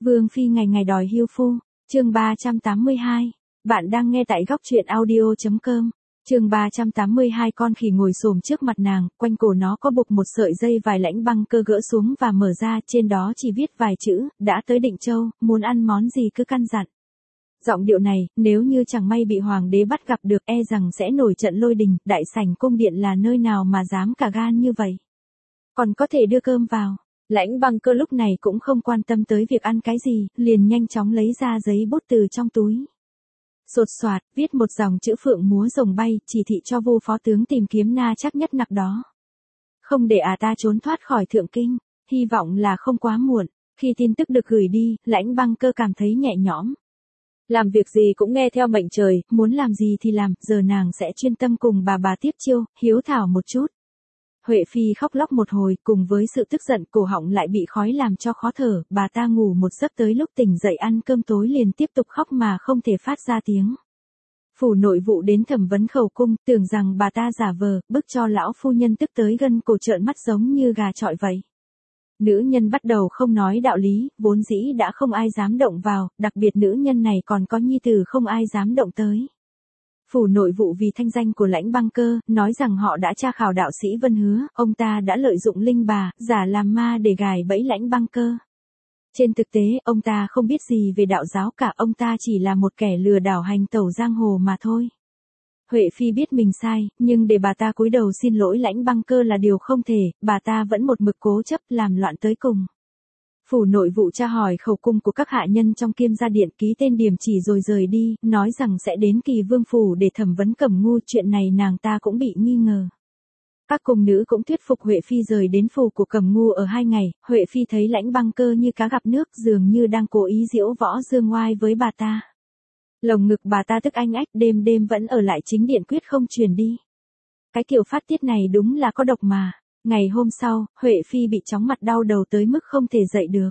Vương phi ngày ngày đòi hưu phu, chương 382. Bạn đang nghe tại góc truyện audio.com. Chương 382. Con khỉ ngồi xổm trước mặt nàng, quanh cổ nó có buộc một sợi dây vải lãnh băng cơ gỡ xuống và mở ra, trên đó chỉ viết vài chữ, đã tới Định Châu, muốn ăn món gì cứ căn dặn. Giọng điệu này, nếu như chẳng may bị hoàng đế bắt gặp được e rằng sẽ nổi trận lôi đình, đại sảnh cung điện là nơi nào mà dám cả gan như vậy. Còn có thể đưa cơm vào. Lãnh băng cơ lúc này cũng không quan tâm tới việc ăn cái gì, liền nhanh chóng lấy ra giấy bút từ trong túi. Sột soạt, viết một dòng chữ phượng múa rồng bay, chỉ thị cho Vu phó tướng tìm kiếm na chắc nhất nặc đó. Không để ta trốn thoát khỏi thượng kinh, hy vọng là không quá muộn. Khi tin tức được gửi đi, lãnh băng cơ cảm thấy nhẹ nhõm. Làm việc gì cũng nghe theo mệnh trời, muốn làm gì thì làm, giờ nàng sẽ chuyên tâm cùng bà tiếp chiêu, hiếu thảo một chút. Huệ phi khóc lóc một hồi, cùng với sự tức giận, cổ họng lại bị khói làm cho khó thở, bà ta ngủ một giấc tới lúc tỉnh dậy ăn cơm tối liền tiếp tục khóc mà không thể phát ra tiếng. Phủ nội vụ đến thẩm vấn khẩu cung, tưởng rằng bà ta giả vờ, bức cho lão phu nhân tức tới gân cổ trợn mắt giống như gà chọi vậy. Nữ nhân bắt đầu không nói đạo lý, vốn dĩ đã không ai dám động vào, đặc biệt nữ nhân này còn có nhi tử không ai dám động tới. Phủ nội vụ vì thanh danh của lãnh băng cơ, nói rằng họ đã tra khảo đạo sĩ Vân Hứa, ông ta đã lợi dụng linh bà, giả làm ma để gài bẫy lãnh băng cơ. Trên thực tế, ông ta không biết gì về đạo giáo cả, ông ta chỉ là một kẻ lừa đảo hành tẩu giang hồ mà thôi. Huệ phi biết mình sai, nhưng để bà ta cúi đầu xin lỗi lãnh băng cơ là điều không thể, bà ta vẫn một mực cố chấp làm loạn tới cùng. Phủ nội vụ tra hỏi khẩu cung của các hạ nhân trong Kiêm Gia Điện, ký tên điểm chỉ rồi rời đi, nói rằng sẽ đến Kỳ Vương phủ để thẩm vấn Cẩm Ngu, chuyện này nàng ta cũng bị nghi ngờ. Các cung nữ cũng thuyết phục Huệ phi rời đến phủ của Cẩm Ngu ở 2 ngày, Huệ phi thấy lãnh băng cơ như cá gặp nước, dường như đang cố ý giễu võ dương oai với bà ta. Lồng ngực bà ta tức anh ách, đêm đêm vẫn ở lại chính điện quyết không truyền đi. Cái kiểu phát tiết này đúng là có độc mà. Ngày hôm sau, Huệ phi bị chóng mặt đau đầu tới mức không thể dậy được.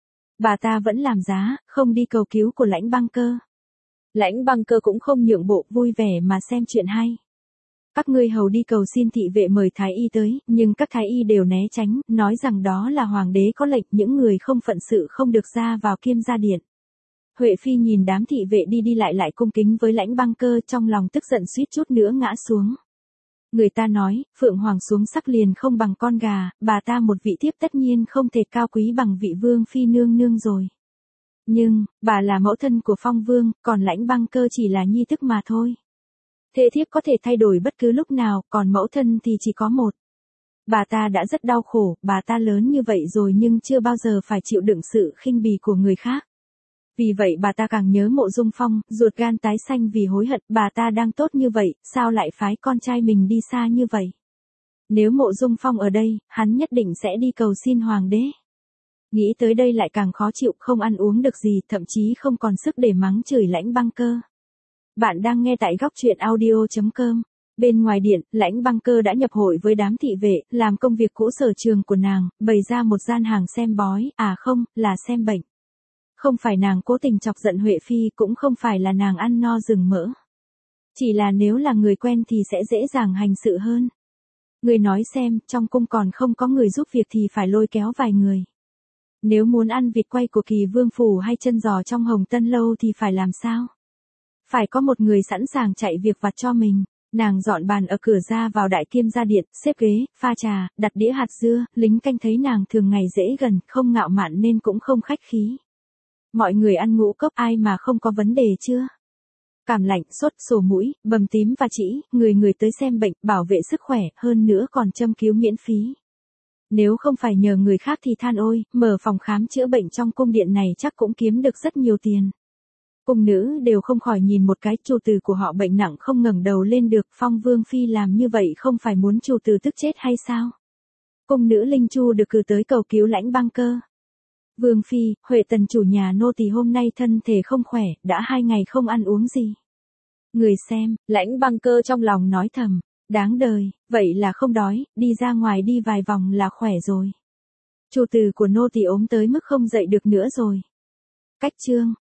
Bà ta vẫn làm giá, không đi cầu cứu của lãnh băng cơ. Lãnh băng cơ cũng không nhượng bộ, vui vẻ mà xem chuyện hay. Các ngươi hầu đi cầu xin thị vệ mời thái y tới, nhưng các thái y đều né tránh, nói rằng đó là hoàng đế có lệnh, những người không phận sự không được ra vào Kiêm Gia Điện. Huệ phi nhìn đám thị vệ đi đi lại cung kính với lãnh băng cơ, trong lòng tức giận suýt chút nữa ngã xuống. Người ta nói, phượng hoàng xuống sắc liền không bằng con gà, bà ta một vị thiếp tất nhiên không thể cao quý bằng vị vương phi nương nương rồi. Nhưng, bà là mẫu thân của Phong Vương, còn lãnh băng cơ chỉ là nhi tức mà thôi. Thê thiếp có thể thay đổi bất cứ lúc nào, còn mẫu thân thì chỉ có một. Bà ta đã rất đau khổ, bà ta lớn như vậy rồi nhưng chưa bao giờ phải chịu đựng sự khinh bỉ của người khác. Vì vậy bà ta càng nhớ Mộ Dung Phong, ruột gan tái xanh vì hối hận, bà ta đang tốt như vậy, sao lại phái con trai mình đi xa như vậy? Nếu Mộ Dung Phong ở đây, hắn nhất định sẽ đi cầu xin hoàng đế. Nghĩ tới đây lại càng khó chịu, không ăn uống được gì, thậm chí không còn sức để mắng chửi lãnh băng cơ. Bạn đang nghe tại góc truyện audio.com. Bên ngoài điện, lãnh băng cơ đã nhập hội với đám thị vệ, làm công việc cũ sở trường của nàng, bày ra một gian hàng xem bói, không, là xem bệnh. Không phải nàng cố tình chọc giận Huệ phi, cũng không phải là nàng ăn no rừng mỡ. Chỉ là nếu là người quen thì sẽ dễ dàng hành sự hơn. Người nói xem, trong cung còn không có người giúp việc thì phải lôi kéo vài người. Nếu muốn ăn vịt quay của Kỳ Vương phủ hay chân giò trong Hồng Tân lâu thì phải làm sao? Phải có một người sẵn sàng chạy việc vặt cho mình. Nàng dọn bàn ở cửa ra vào Đại Kiêm Gia Điện, xếp ghế, pha trà, đặt đĩa hạt dưa, lính canh thấy nàng thường ngày dễ gần, không ngạo mạn nên cũng không khách khí. Mọi người ăn ngũ cốc, ai mà không có vấn đề chưa? Cảm lạnh, sốt, sổ mũi, bầm tím và trĩ, người tới xem bệnh, bảo vệ sức khỏe, hơn nữa còn châm cứu miễn phí. Nếu không phải nhờ người khác thì than ôi, mở phòng khám chữa bệnh trong cung điện này chắc cũng kiếm được rất nhiều tiền. Cung nữ đều không khỏi nhìn một cái, chủ tử của họ bệnh nặng không ngẩng đầu lên được, Phong Vương phi làm như vậy không phải muốn chủ tử tức chết hay sao? Cung nữ Linh Chu được cử tới cầu cứu lãnh băng cơ. Vương phi, Huệ tần chủ nhà nô tỳ hôm nay thân thể không khỏe, đã 2 ngày không ăn uống gì. Người xem, lãnh băng cơ trong lòng nói thầm, đáng đời, vậy là không đói, đi ra ngoài đi vài vòng là khỏe rồi. Chủ tử của nô tỳ ốm tới mức không dậy được nữa rồi. Cách chương.